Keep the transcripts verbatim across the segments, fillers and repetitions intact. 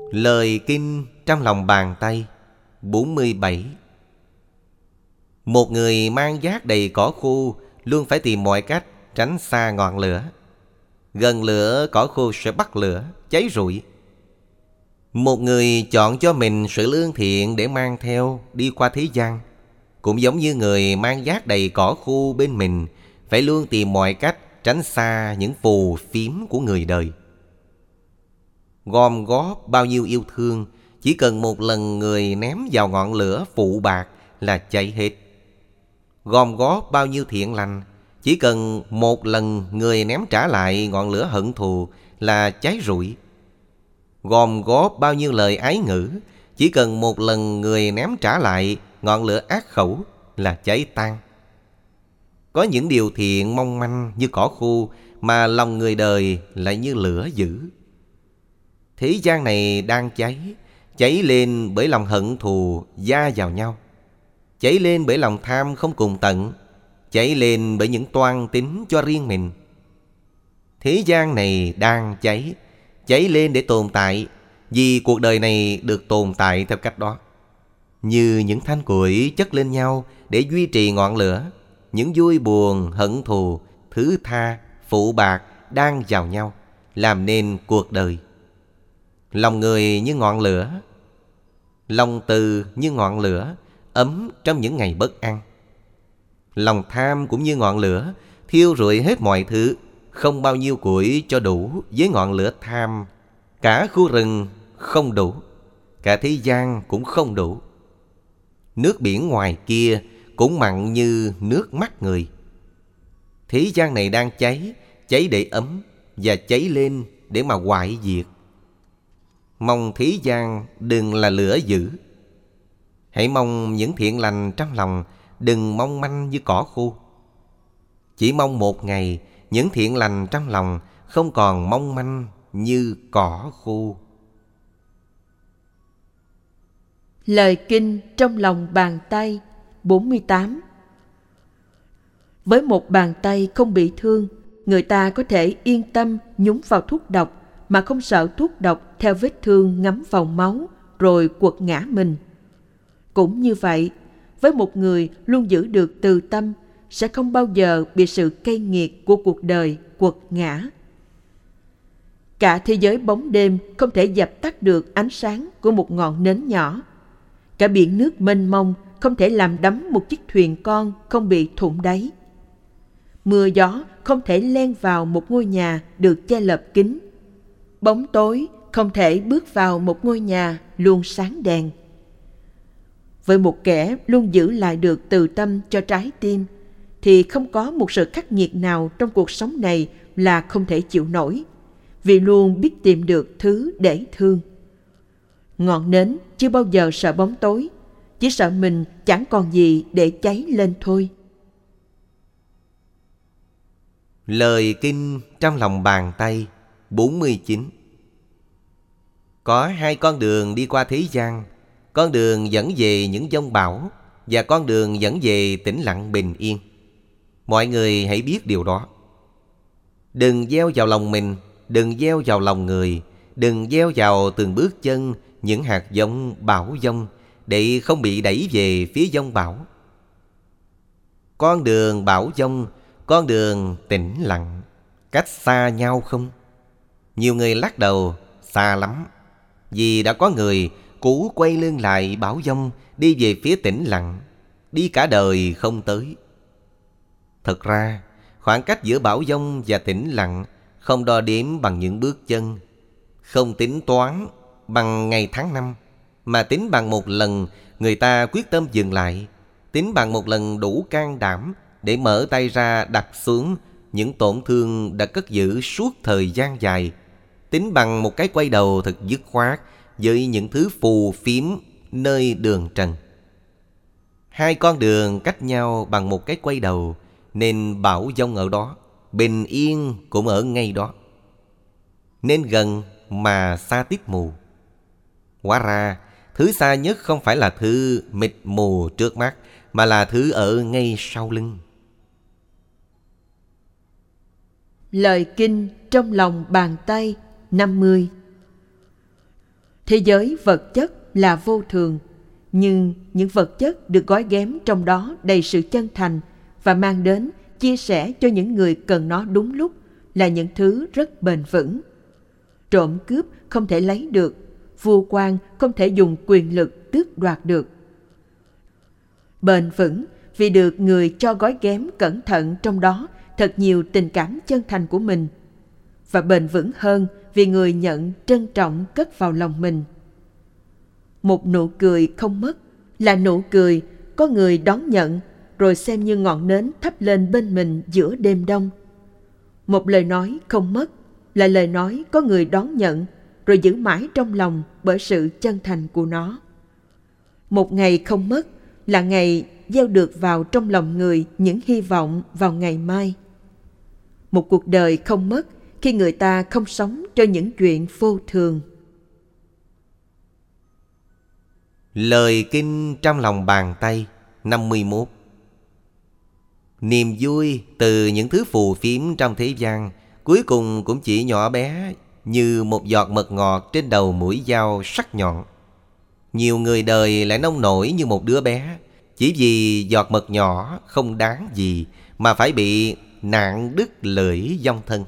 Lời kinh trong lòng bàn tay. Bốn mươi bảy. Một người mang vác đầy cỏ khô luôn phải tìm mọi cách tránh xa ngọn lửa. Gần lửa cỏ khô sẽ bắt lửa, cháy rụi. Một người chọn cho mình sự lương thiện để mang theo đi qua thế gian, cũng giống như người mang vác đầy cỏ khô bên mình phải luôn tìm mọi cách tránh xa những phù phiếm của người đời. Gom góp bao nhiêu yêu thương, chỉ cần một lần người ném vào ngọn lửa phụ bạc là cháy hết. Gom góp bao nhiêu thiện lành, chỉ cần một lần người ném trả lại ngọn lửa hận thù là cháy rụi. Gom góp bao nhiêu lời ái ngữ, chỉ cần một lần người ném trả lại ngọn lửa ác khẩu là cháy tan. Có những điều thiện mong manh như cỏ khô mà lòng người đời lại như lửa dữ. Thế gian này đang cháy, cháy lên bởi lòng hận thù gia vào nhau, cháy lên bởi lòng tham không cùng tận, cháy lên bởi những toan tính cho riêng mình. Thế gian này đang cháy, cháy lên để tồn tại, vì cuộc đời này được tồn tại theo cách đó. Như những thanh củi chất lên nhau để duy trì ngọn lửa, những vui buồn, hận thù, thứ tha, phụ bạc đang vào nhau, làm nên cuộc đời. Lòng người như ngọn lửa, lòng từ như ngọn lửa, ấm trong những ngày bất an. Lòng tham cũng như ngọn lửa, thiêu rụi hết mọi thứ, không bao nhiêu củi cho đủ với ngọn lửa tham. Cả khu rừng không đủ, cả thế gian cũng không đủ. Nước biển ngoài kia cũng mặn như nước mắt người. Thế gian này đang cháy, cháy để ấm và cháy lên để mà hoại diệt. Mong thế gian đừng là lửa dữ. Hãy mong những thiện lành trong lòng, đừng mong manh như cỏ khô. Chỉ mong một ngày những thiện lành trong lòng không còn mong manh như cỏ khô. Lời kinh trong lòng bàn tay. Bốn mươi tám. Với một bàn tay không bị thương, người ta có thể yên tâm nhúng vào thuốc độc mà không sợ thuốc độc theo vết thương ngấm vào máu rồi quật ngã mình. Cũng như vậy, với một người luôn giữ được từ tâm sẽ không bao giờ bị sự cay nghiệt của cuộc đời quật ngã. Cả thế giới bóng đêm không thể dập tắt được ánh sáng của một ngọn nến nhỏ. Cả biển nước mênh mông không thể làm đắm một chiếc thuyền con không bị thủng đáy. Mưa gió không thể len vào một ngôi nhà được che lợp kín. Bóng tối không thể bước vào một ngôi nhà luôn sáng đèn. Với một kẻ luôn giữ lại được từ tâm cho trái tim, thì không có một sự khắc nghiệt nào trong cuộc sống này là không thể chịu nổi, vì luôn biết tìm được thứ để thương. Ngọn nến chưa bao giờ sợ bóng tối, chỉ sợ mình chẳng còn gì để cháy lên thôi. Lời kinh trong lòng bàn tay. Bốn mươi chín. Có hai con đường đi qua thế gian, con đường dẫn về những dông bão và con đường dẫn về tĩnh lặng bình yên. Mọi người hãy biết điều đó. Đừng gieo vào lòng mình, đừng gieo vào lòng người, đừng gieo vào từng bước chân những hạt giống bão giông để không bị đẩy về phía giông bão. Con đường bão giông, con đường tĩnh lặng, cách xa nhau không? Nhiều người lắc đầu, xa lắm. Vì đã có người cố quay lưng lại bão giông, đi về phía tĩnh lặng, đi cả đời không tới. Thật ra, khoảng cách giữa bão giông và tĩnh lặng không đo đếm bằng những bước chân, không tính toán bằng ngày tháng năm, mà tính bằng một lần người ta quyết tâm dừng lại, tính bằng một lần đủ can đảm để mở tay ra đặt xuống những tổn thương đã cất giữ suốt thời gian dài, tính bằng một cái quay đầu thật dứt khoát với những thứ phù phiếm nơi đường trần. Hai con đường cách nhau bằng một cái quay đầu, nên bão giông ở đó, bình yên cũng ở ngay đó. Nên gần mà xa tiếp mù. Hóa ra, thứ xa nhất không phải là thứ mịt mù trước mắt, mà là thứ ở ngay sau lưng. Lời kinh trong lòng bàn tay. Năm mươi. Thế giới vật chất là vô thường, nhưng những vật chất được gói ghém trong đó đầy sự chân thành và mang đến chia sẻ cho những người cần nó đúng lúc là những thứ rất bền vững. Trộm cướp không thể lấy được, vua quan không thể dùng quyền lực tước đoạt được. Bền vững vì được người cho gói ghém cẩn thận trong đó thật nhiều tình cảm chân thành của mình, và bền vững hơn vì người nhận trân trọng cất vào lòng mình. Một nụ cười không mất là nụ cười có người đón nhận rồi xem như ngọn nến thắp lên bên mình giữa đêm đông. Một lời nói không mất là lời nói có người đón nhận rồi giữ mãi trong lòng bởi sự chân thành của nó. Một ngày không mất là ngày gieo được vào trong lòng người những hy vọng vào ngày mai. Một cuộc đời không mất khi người ta không sống cho những chuyện vô thường. Lời kinh trong lòng bàn tay năm mươi mốt. Niềm vui từ những thứ phù phiếm trong thế gian cuối cùng cũng chỉ nhỏ bé như một giọt mật ngọt trên đầu mũi dao sắc nhọn. Nhiều người đời lại nông nổi như một đứa bé, chỉ vì giọt mật nhỏ không đáng gì mà phải bị nạn đứt lưỡi vong thân.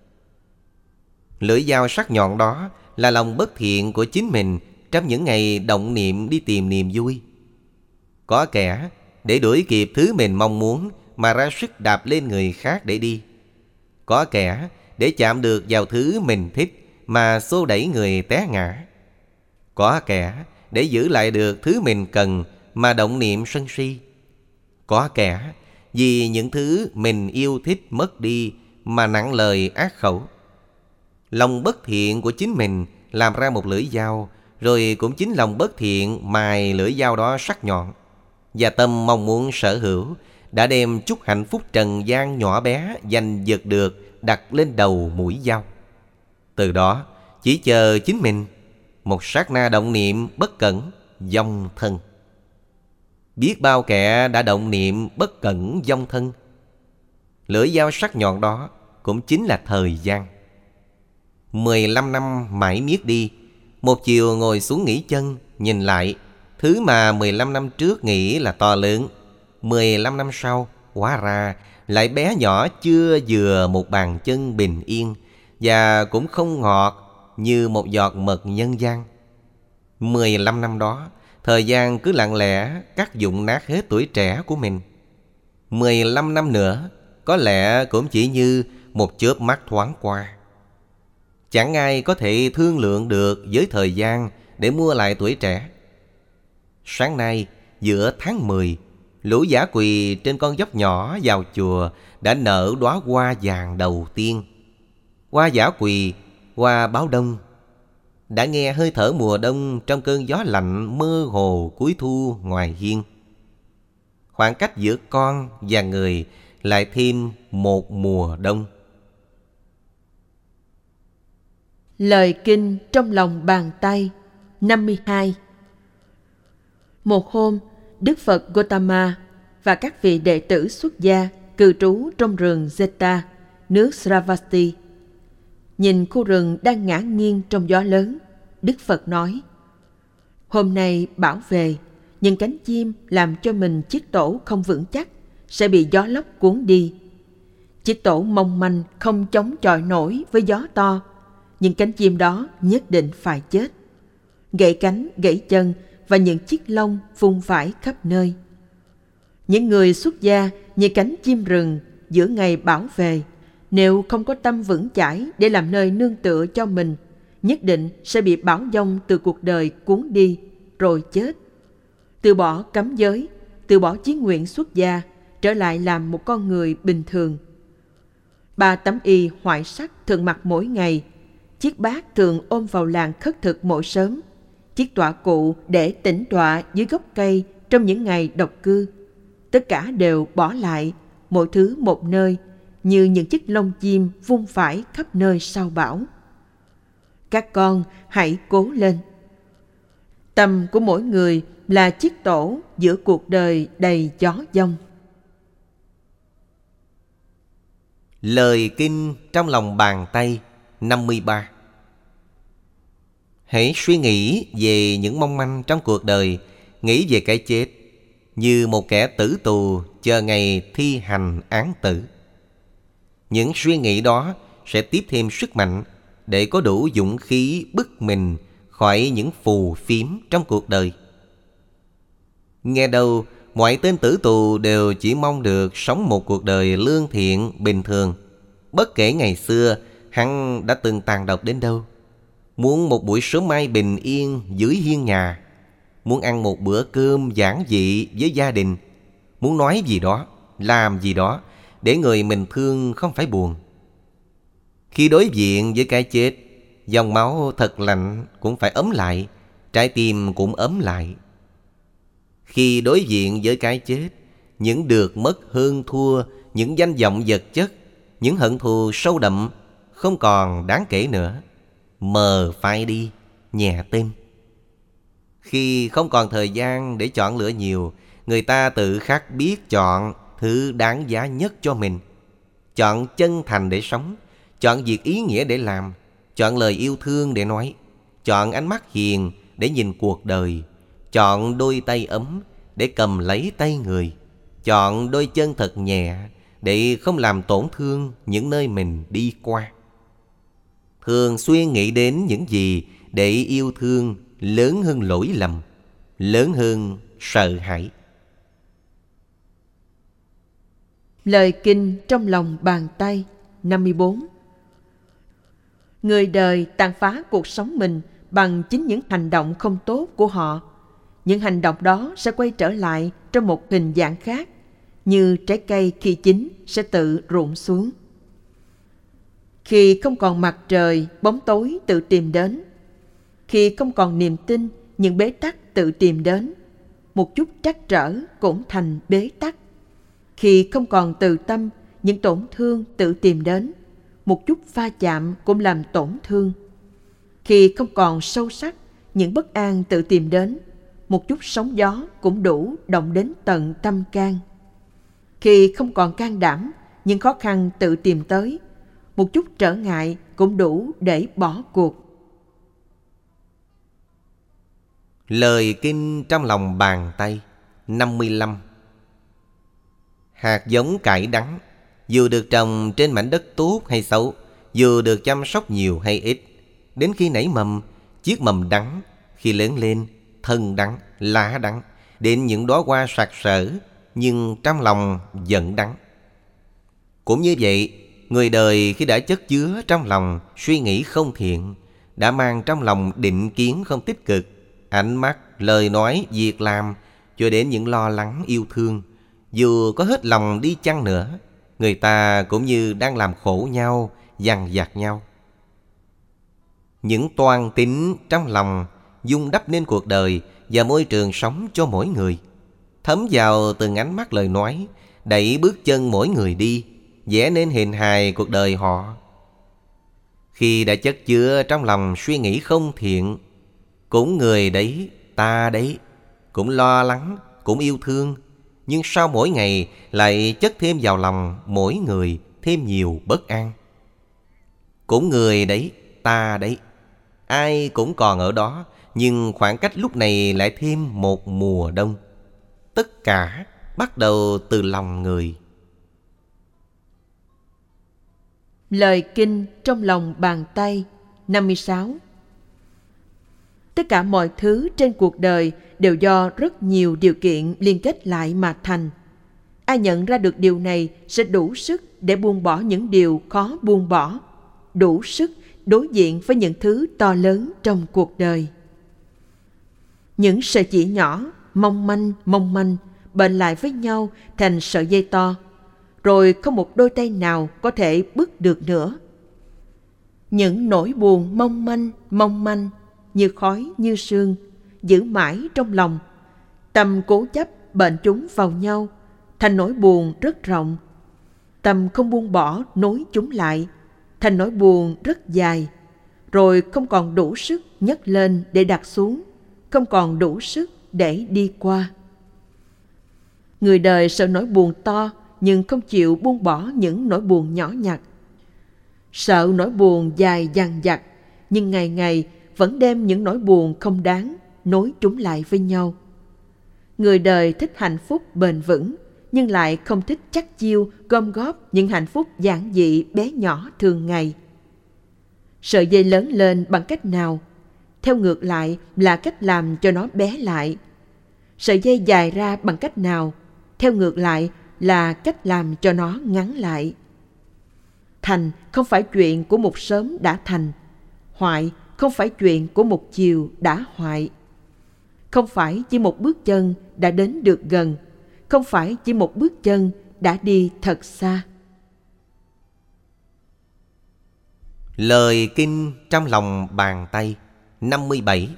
Lưỡi dao sắc nhọn đó là lòng bất thiện của chính mình trong những ngày động niệm đi tìm niềm vui. Có kẻ để đuổi kịp thứ mình mong muốn mà ra sức đạp lên người khác để đi. Có kẻ để chạm được vào thứ mình thích mà xô đẩy người té ngã. Có kẻ để giữ lại được thứ mình cần mà động niệm sân si. Có kẻ vì những thứ mình yêu thích mất đi mà nặng lời ác khẩu. Lòng bất thiện của chính mình làm ra một lưỡi dao, rồi cũng chính lòng bất thiện mài lưỡi dao đó sắc nhọn. Và tâm mong muốn sở hữu đã đem chút hạnh phúc trần gian nhỏ bé giành giật được đặt lên đầu mũi dao. Từ đó chỉ chờ chính mình, một sát na động niệm bất cẩn vong thân. Biết bao kẻ đã động niệm bất cẩn vong thân. Lưỡi dao sắc nhọn đó cũng chính là thời gian. Mười lăm năm mãi miết đi, một chiều ngồi xuống nghỉ chân, nhìn lại, thứ mà mười lăm năm trước nghĩ là to lớn, mười lăm năm sau hóa ra lại bé nhỏ chưa vừa một bàn chân bình yên, và cũng không ngọt như một giọt mật nhân gian. Mười lăm năm đó, thời gian cứ lặng lẽ cắt dụng nát hết tuổi trẻ của mình. Mười lăm năm nữa, có lẽ cũng chỉ như một chớp mắt thoáng qua. Chẳng ai có thể thương lượng được với thời gian để mua lại tuổi trẻ. Sáng nay, giữa tháng mười, lũ dã quỳ trên con dốc nhỏ vào chùa đã nở đóa hoa vàng đầu tiên. Hoa dã quỳ, hoa báo đông. Đã nghe hơi thở mùa đông trong cơn gió lạnh mơ hồ cuối thu ngoài hiên. Khoảng cách giữa con và người lại thêm một mùa đông. Lời kinh trong lòng bàn tay năm mươi hai. Một hôm, Đức Phật Gautama và các vị đệ tử xuất gia cư trú trong rừng Jeta, nước Sravasti. Nhìn khu rừng đang ngã nghiêng trong gió lớn, Đức Phật nói: hôm nay bão về, những cánh chim làm cho mình chiếc tổ không vững chắc sẽ bị gió lốc cuốn đi. Chiếc tổ mong manh không chống chọi nổi với gió to, những cánh chim đó nhất định phải chết. Gãy cánh, gãy chân và những chiếc lông vung vãi khắp nơi. Những người xuất gia như cánh chim rừng giữa ngày bão về, nếu không có tâm vững chãi để làm nơi nương tựa cho mình, nhất định sẽ bị bão giông từ cuộc đời cuốn đi rồi chết. Từ bỏ cấm giới, từ bỏ chí nguyện xuất gia, trở lại làm một con người bình thường. Ba tấm y hoại sắc thường mặc mỗi ngày. Chiếc bát thường ôm vào làng khất thực mỗi sớm. Chiếc tọa cụ để tĩnh tọa dưới gốc cây trong những ngày độc cư. Tất cả đều bỏ lại, mỗi thứ một nơi, như những chiếc lông chim vung vãi khắp nơi sau bão. Các con hãy cố lên. Tâm của mỗi người là chiếc tổ giữa cuộc đời đầy gió giông. Lời kinh trong lòng bàn tay năm mươi ba. Hãy suy nghĩ về những mong manh trong cuộc đời, nghĩ về cái chết như một kẻ tử tù chờ ngày thi hành án tử. Những suy nghĩ đó sẽ tiếp thêm sức mạnh để có đủ dũng khí bứt mình khỏi những phù phiếm trong cuộc đời. Nghe đâu, mọi tên tử tù đều chỉ mong được sống một cuộc đời lương thiện, bình thường. Bất kể ngày xưa hắn đã từng tàn độc đến đâu. Muốn một buổi sớm mai bình yên dưới hiên nhà, muốn ăn một bữa cơm giản dị với gia đình, muốn nói gì đó, làm gì đó để người mình thương không phải buồn. Khi đối diện với cái chết, dòng máu thật lạnh cũng phải ấm lại, trái tim cũng ấm lại. Khi đối diện với cái chết, những được mất hơn thua, những danh vọng vật chất, những hận thù sâu đậm không còn đáng kể nữa. Mờ phai đi, nhẹ tên. Khi không còn thời gian để chọn lựa nhiều, người ta tự khắc biết chọn thứ đáng giá nhất cho mình. Chọn chân thành để sống, chọn việc ý nghĩa để làm, chọn lời yêu thương để nói, chọn ánh mắt hiền để nhìn cuộc đời, chọn đôi tay ấm để cầm lấy tay người, chọn đôi chân thật nhẹ để không làm tổn thương những nơi mình đi qua. Thường xuyên nghĩ đến những gì để yêu thương lớn hơn lỗi lầm, lớn hơn sợ hãi. Lời kinh trong lòng bàn tay năm mươi bốn. Người đời tàn phá cuộc sống mình bằng chính những hành động không tốt của họ. Những hành động đó sẽ quay trở lại trong một hình dạng khác, như trái cây khi chín sẽ tự rụng xuống. Khi không còn mặt trời, bóng tối tự tìm đến. Khi không còn niềm tin, những bế tắc tự tìm đến. Một chút trắc trở cũng thành bế tắc. Khi không còn từ tâm, những tổn thương tự tìm đến. Một chút va chạm cũng làm tổn thương. Khi không còn sâu sắc, những bất an tự tìm đến. Một chút sóng gió cũng đủ động đến tận tâm can. Khi không còn can đảm, những khó khăn tự tìm tới. Một chút trở ngại cũng đủ để bỏ cuộc. Lời kinh trong lòng bàn tay năm mươi lăm. Hạt giống cải đắng, dù được trồng trên mảnh đất tốt hay xấu, dù được chăm sóc nhiều hay ít, đến khi nảy mầm, chiếc mầm đắng, khi lớn lên, thân đắng, lá đắng, đến những đóa hoa sặc sỡ, nhưng trong lòng vẫn đắng. Cũng như vậy, người đời khi đã chất chứa trong lòng suy nghĩ không thiện, đã mang trong lòng định kiến không tích cực, ánh mắt, lời nói, việc làm, cho đến những lo lắng yêu thương, dù có hết lòng đi chăng nữa, người ta cũng như đang làm khổ nhau, dằn vặt nhau. Những toan tính trong lòng dung đắp nên cuộc đời và môi trường sống cho mỗi người, thấm vào từng ánh mắt lời nói, đẩy bước chân mỗi người đi, vẽ nên hình hài cuộc đời họ. Khi đã chất chứa trong lòng suy nghĩ không thiện, cũng người đấy, ta đấy, cũng lo lắng, cũng yêu thương, nhưng sau mỗi ngày lại chất thêm vào lòng mỗi người thêm nhiều bất an. Cũng người đấy, ta đấy, ai cũng còn ở đó, nhưng khoảng cách lúc này lại thêm một mùa đông. Tất cả bắt đầu từ lòng người. Lời kinh trong lòng bàn tay năm mươi sáu. Tất cả mọi thứ trên cuộc đời đều do rất nhiều điều kiện liên kết lại mà thành. Ai nhận ra được điều này sẽ đủ sức để buông bỏ những điều khó buông bỏ, đủ sức đối diện với những thứ to lớn trong cuộc đời. Những sợi chỉ nhỏ, mong manh, mong manh, bệnh lại với nhau thành sợi dây to, rồi không một đôi tay nào có thể bứt được nữa. Những nỗi buồn mong manh, mong manh, như khói, như sương, giữ mãi trong lòng. Tâm cố chấp bệnh chúng vào nhau, thành nỗi buồn rất rộng. Tâm không buông bỏ nối chúng lại, thành nỗi buồn rất dài, rồi không còn đủ sức nhấc lên để đặt xuống, không còn đủ sức để đi qua. Người đời sợ nỗi buồn to, nhưng không chịu buông bỏ những nỗi buồn nhỏ nhặt. Sợ nỗi buồn dài dằng dặc, nhưng ngày ngày vẫn đem những nỗi buồn không đáng nối chúng lại với nhau. Người đời thích hạnh phúc bền vững, nhưng lại không thích chắc chiêu gom góp những hạnh phúc giản dị bé nhỏ thường ngày. Sợi dây lớn lên bằng cách nào, theo ngược lại là cách làm cho nó bé lại. Sợi dây dài ra bằng cách nào, theo ngược lại là cách làm cho nó ngắn lại. Thành không phải chuyện của một sớm đã thành, hoại không phải chuyện của một chiều đã hoại. Không phải chỉ một bước chân đã đến được gần, không phải chỉ một bước chân đã đi thật xa. Lời kinh trong lòng bàn tay năm mươi bảy.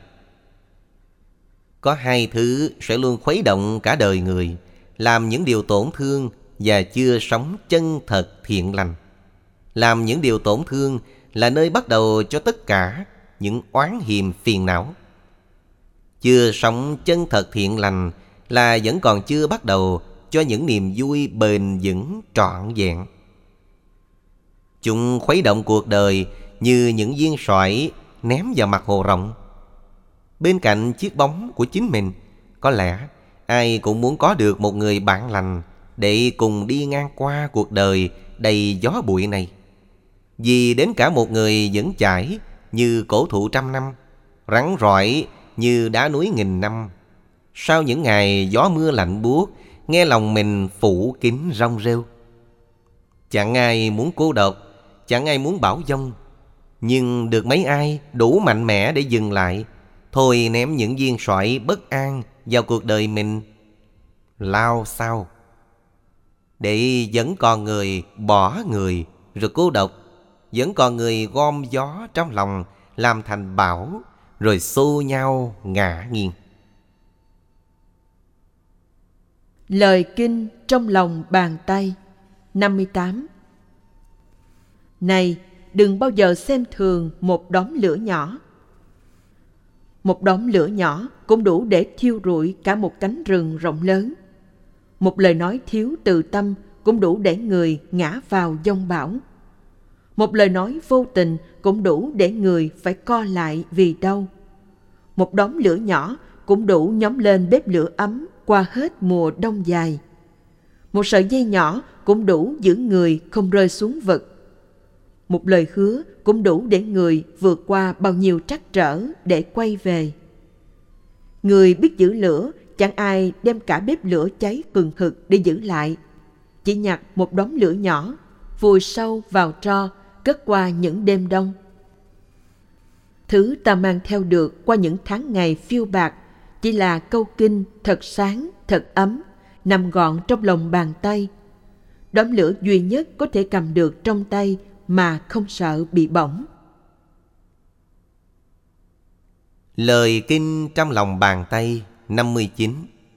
Có hai thứ sẽ luôn khuấy động cả đời người, làm những điều tổn thương và chưa sống chân thật thiện lành. Làm những điều tổn thương là nơi bắt đầu cho tất cả những oán hiềm phiền não. Chưa sống chân thật thiện lành là vẫn còn chưa bắt đầu cho những niềm vui bền vững trọn vẹn. Chúng khuấy động cuộc đời như những viên sỏi ném vào mặt hồ rộng. Bên cạnh chiếc bóng của chính mình, có lẽ ai cũng muốn có được một người bạn lành để cùng đi ngang qua cuộc đời đầy gió bụi này. Vì đến cả một người vững chãi như cổ thụ trăm năm, rắn rỏi như đá núi nghìn năm, sau những ngày gió mưa lạnh buốt, nghe lòng mình phủ kín rong rêu. Chẳng ai muốn cô độc, chẳng ai muốn bão giông, nhưng được mấy ai đủ mạnh mẽ để dừng lại, thôi ném những viên sỏi bất an vào cuộc đời mình. Lao sao? Để vẫn còn người bỏ người rồi cô độc, vẫn còn người gom gió trong lòng làm thành bão rồi xô nhau ngã nghiêng. Lời kinh trong lòng bàn tay năm mươi tám. Này, đừng bao giờ xem thường một đốm lửa nhỏ. Một đốm lửa nhỏ cũng đủ để thiêu rụi cả một cánh rừng rộng lớn. Một lời nói thiếu từ tâm cũng đủ để người ngã vào giông bão. Một lời nói vô tình cũng đủ để người phải co lại vì đau. Một đốm lửa nhỏ cũng đủ nhóm lên bếp lửa ấm qua hết mùa đông dài. Một sợi dây nhỏ cũng đủ giữ người không rơi xuống vực. Một lời hứa cũng đủ để người vượt qua bao nhiêu trắc trở để quay về. Người biết giữ lửa, chẳng ai đem cả bếp lửa cháy hừng hực để giữ lại. Chỉ nhặt một đốm lửa nhỏ, vùi sâu vào tro, cất qua những đêm đông. Thứ ta mang theo được qua những tháng ngày phiêu bạt chỉ là câu kinh thật sáng, thật ấm, nằm gọn trong lòng bàn tay. Đốm lửa duy nhất có thể cầm được trong tay mà không sợ bị bỏng. Lời kinh trong lòng bàn tay năm mươi chín.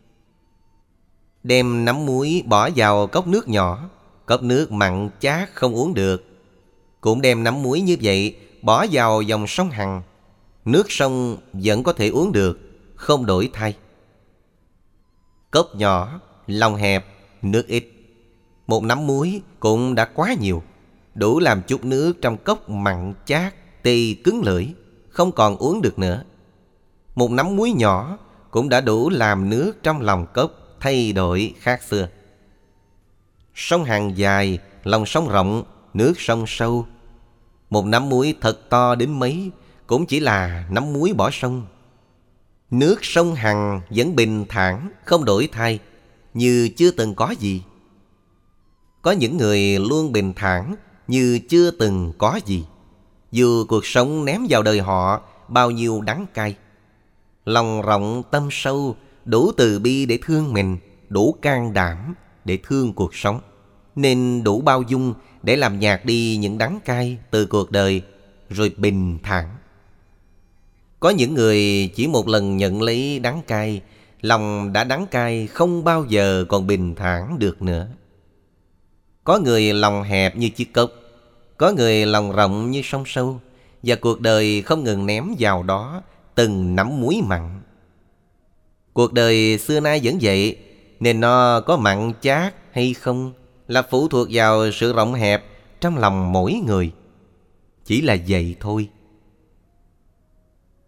Đem nắm muối bỏ vào cốc nước nhỏ, cốc nước mặn chát không uống được. Cũng đem nắm muối như vậy bỏ vào dòng sông Hằng, nước sông vẫn có thể uống được, không đổi thay. Cốc nhỏ, lòng hẹp, nước ít. Một nắm muối cũng đã quá nhiều, đủ làm chút nước trong cốc mặn chát, tê cứng lưỡi, không còn uống được nữa. Một nắm muối nhỏ cũng đã đủ làm nước trong lòng cốc thay đổi khác xưa. Sông Hằng dài, lòng sông rộng, nước sông sâu. Một nắm muối thật to đến mấy cũng chỉ là nắm muối bỏ sông. Nước sông Hằng vẫn bình thản, không đổi thay, như chưa từng có gì. Có những người luôn bình thản như chưa từng có gì, dù cuộc sống ném vào đời họ bao nhiêu đắng cay. Lòng rộng tâm sâu, đủ từ bi để thương mình, đủ can đảm để thương cuộc sống, nên đủ bao dung để làm nhạt đi những đắng cay từ cuộc đời, rồi bình thản. Có những người chỉ một lần nhận lấy đắng cay, lòng đã đắng cay không bao giờ còn bình thản được nữa. Có người lòng hẹp như chiếc cốc, có người lòng rộng như sông sâu, và cuộc đời không ngừng ném vào đó từng nắm muối mặn. Cuộc đời xưa nay vẫn vậy, nên nó có mặn chát hay không là phụ thuộc vào sự rộng hẹp trong lòng mỗi người. Chỉ là vậy thôi.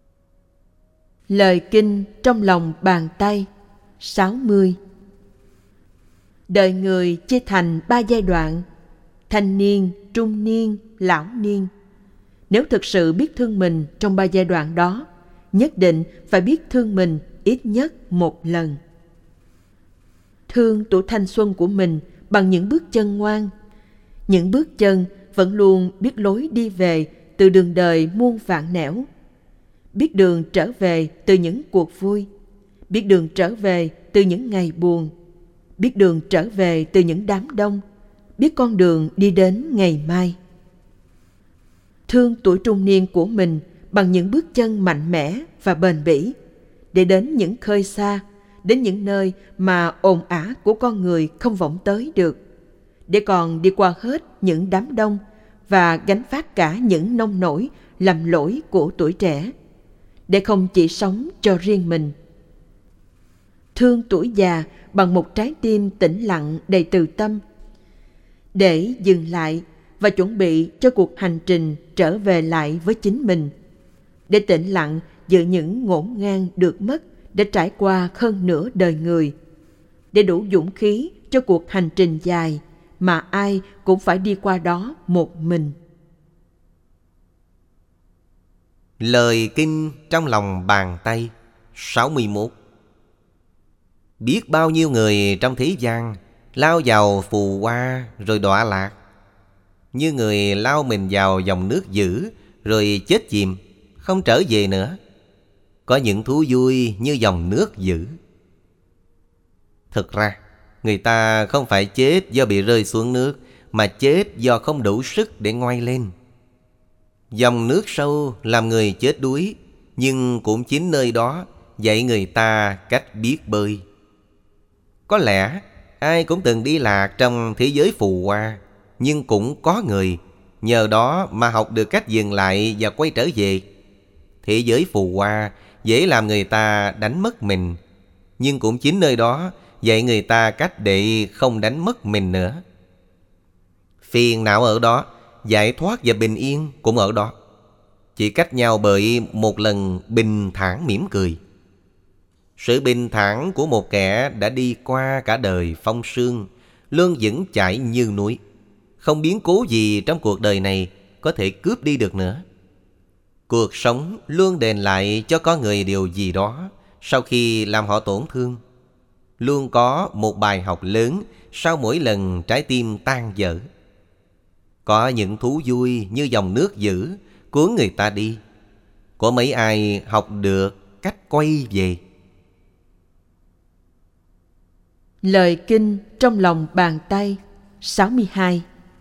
Lời kinh trong lòng bàn tay. sáu mươi. Đời người chia thành ba giai đoạn: thanh niên, trung niên, lão niên. Nếu thực sự biết thương mình trong ba giai đoạn đó, nhất định phải biết thương mình ít nhất một lần. Thương tuổi thanh xuân của mình bằng những bước chân ngoan, những bước chân vẫn luôn biết lối đi về từ đường đời muôn vạn nẻo, biết đường trở về từ những cuộc vui, biết đường trở về từ những ngày buồn, biết đường trở về từ những đám đông, biết con đường đi đến ngày mai. Thương tuổi trung niên của mình bằng những bước chân mạnh mẽ và bền bỉ, để đến những khơi xa, đến những nơi mà ồn ào của con người không vọng tới được, để còn đi qua hết những đám đông và gánh vác cả những nông nổi lầm lỗi của tuổi trẻ, để không chỉ sống cho riêng mình. Thương tuổi già bằng một trái tim tĩnh lặng đầy từ tâm, để dừng lại và chuẩn bị cho cuộc hành trình trở về lại với chính mình, để tĩnh lặng giữa những ngổn ngang được mất để trải qua hơn nửa đời người, để đủ dũng khí cho cuộc hành trình dài mà ai cũng phải đi qua đó một mình. Lời kinh trong lòng bàn tay. sáu mươi mốt. Biết bao nhiêu người trong thế gian lao vào phù hoa rồi đọa lạc, như người lao mình vào dòng nước dữ rồi chết chìm, không trở về nữa. Có những thú vui như dòng nước dữ. Thực ra, người ta không phải chết do bị rơi xuống nước, mà chết do không đủ sức để ngoai lên. Dòng nước sâu làm người chết đuối, nhưng cũng chính nơi đó dạy người ta cách biết bơi. Có lẽ ai cũng từng đi lạc trong thế giới phù hoa, nhưng cũng có người nhờ đó mà học được cách dừng lại và quay trở về. Thế giới phù hoa dễ làm người ta đánh mất mình, nhưng cũng chính nơi đó dạy người ta cách để không đánh mất mình nữa. Phiền não ở đó, giải thoát và bình yên cũng ở đó, chỉ cách nhau bởi một lần bình thản mỉm cười. Sự bình thản của một kẻ đã đi qua cả đời phong sương, luôn vững chãi như núi. Không biến cố gì trong cuộc đời này có thể cướp đi được nữa. Cuộc sống luôn đền lại cho con người điều gì đó sau khi làm họ tổn thương. Luôn có một bài học lớn sau mỗi lần trái tim tan vỡ. Có những thú vui như dòng nước dữ cuốn người ta đi. Có mấy ai học được cách quay về. Lời kinh trong lòng bàn tay. sáu mươi hai.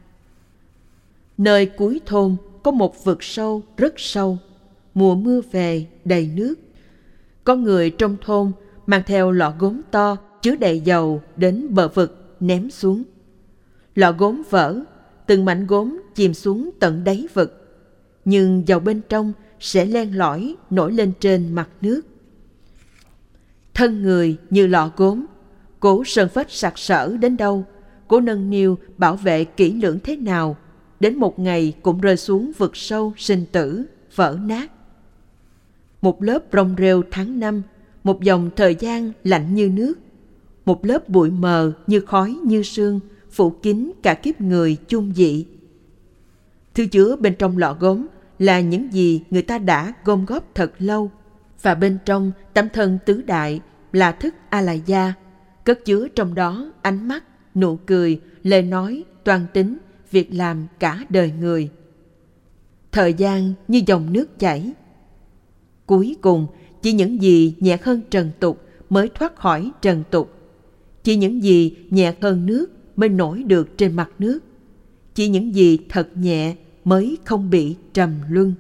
Nơi cuối thôn có một vực sâu rất sâu. Mùa mưa về đầy nước. Có người trong thôn mang theo lọ gốm to chứa đầy dầu đến bờ vực ném xuống. Lọ gốm vỡ, từng mảnh gốm chìm xuống tận đáy vực, nhưng dầu bên trong sẽ len lỏi nổi lên trên mặt nước. Thân người như lọ gốm, cố sơn phết sặc sỡ đến đâu, cố nâng niu bảo vệ kỹ lưỡng thế nào, đến một ngày cũng rơi xuống vực sâu sinh tử, vỡ nát. Một lớp rong rêu tháng năm, một dòng thời gian lạnh như nước, một lớp bụi mờ như khói như sương phủ kín cả kiếp người chung dị. Thứ chứa bên trong lọ gốm là những gì người ta đã gom góp thật lâu, và bên trong tấm thân tứ đại là thức A-la-gia, cất chứa trong đó ánh mắt, nụ cười, lời nói, toan tính, việc làm cả đời người. Thời gian như dòng nước chảy. Cuối cùng, chỉ những gì nhẹ hơn trần tục mới thoát khỏi trần tục. Chỉ những gì nhẹ hơn nước mới nổi được trên mặt nước. Chỉ những gì thật nhẹ mới không bị trầm luân.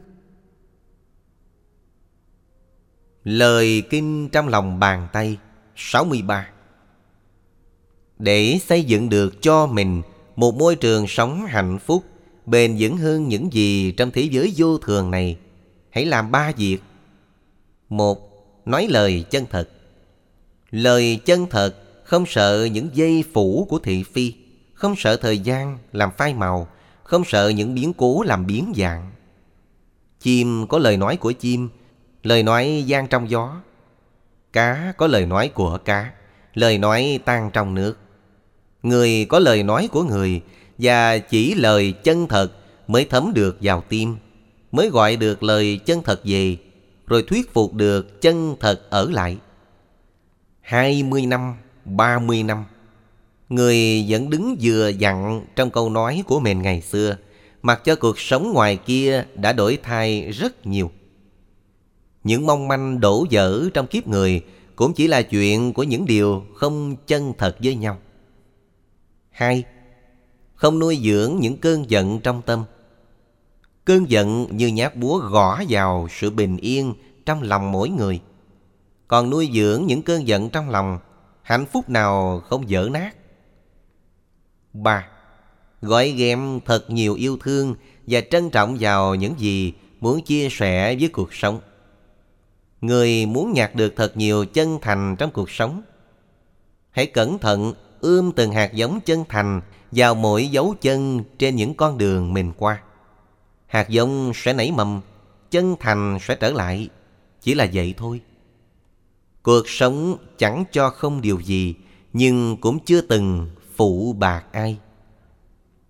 Lời kinh trong lòng bàn tay. sáu mươi ba. Để xây dựng được cho mình một môi trường sống hạnh phúc, bền vững hơn những gì trong thế giới vô thường này, hãy làm ba việc. Một, nói lời chân thật. Lời chân thật không sợ những dây phủ của thị phi, không sợ thời gian làm phai màu, không sợ những biến cố làm biến dạng. Chim có lời nói của chim, lời nói vang trong gió. Cá có lời nói của cá, lời nói tan trong nước. Người có lời nói của người, và chỉ lời chân thật mới thấm được vào tim, mới gọi được lời chân thật về, rồi thuyết phục được chân thật ở lại. Hai mươi năm, ba mươi năm, người vẫn đứng vừa vặn trong câu nói của mình ngày xưa, mặc cho cuộc sống ngoài kia đã đổi thay rất nhiều. Những mong manh đổ vỡ trong kiếp người cũng chỉ là chuyện của những điều không chân thật với nhau. Hai, không nuôi dưỡng những cơn giận trong tâm. Cơn giận như nhát búa gõ vào sự bình yên trong lòng mỗi người. Còn nuôi dưỡng những cơn giận trong lòng, hạnh phúc nào không vỡ nát. Ba, gói ghém thật nhiều yêu thương và trân trọng vào những gì muốn chia sẻ với cuộc sống. Người muốn nhặt được thật nhiều chân thành trong cuộc sống. Hãy cẩn thận ươm từng hạt giống chân thành vào mỗi dấu chân trên những con đường mình qua. Hạt giống sẽ nảy mầm, chân thành sẽ trở lại. Chỉ là vậy thôi. Cuộc sống chẳng cho không điều gì, nhưng cũng chưa từng phụ bạc ai.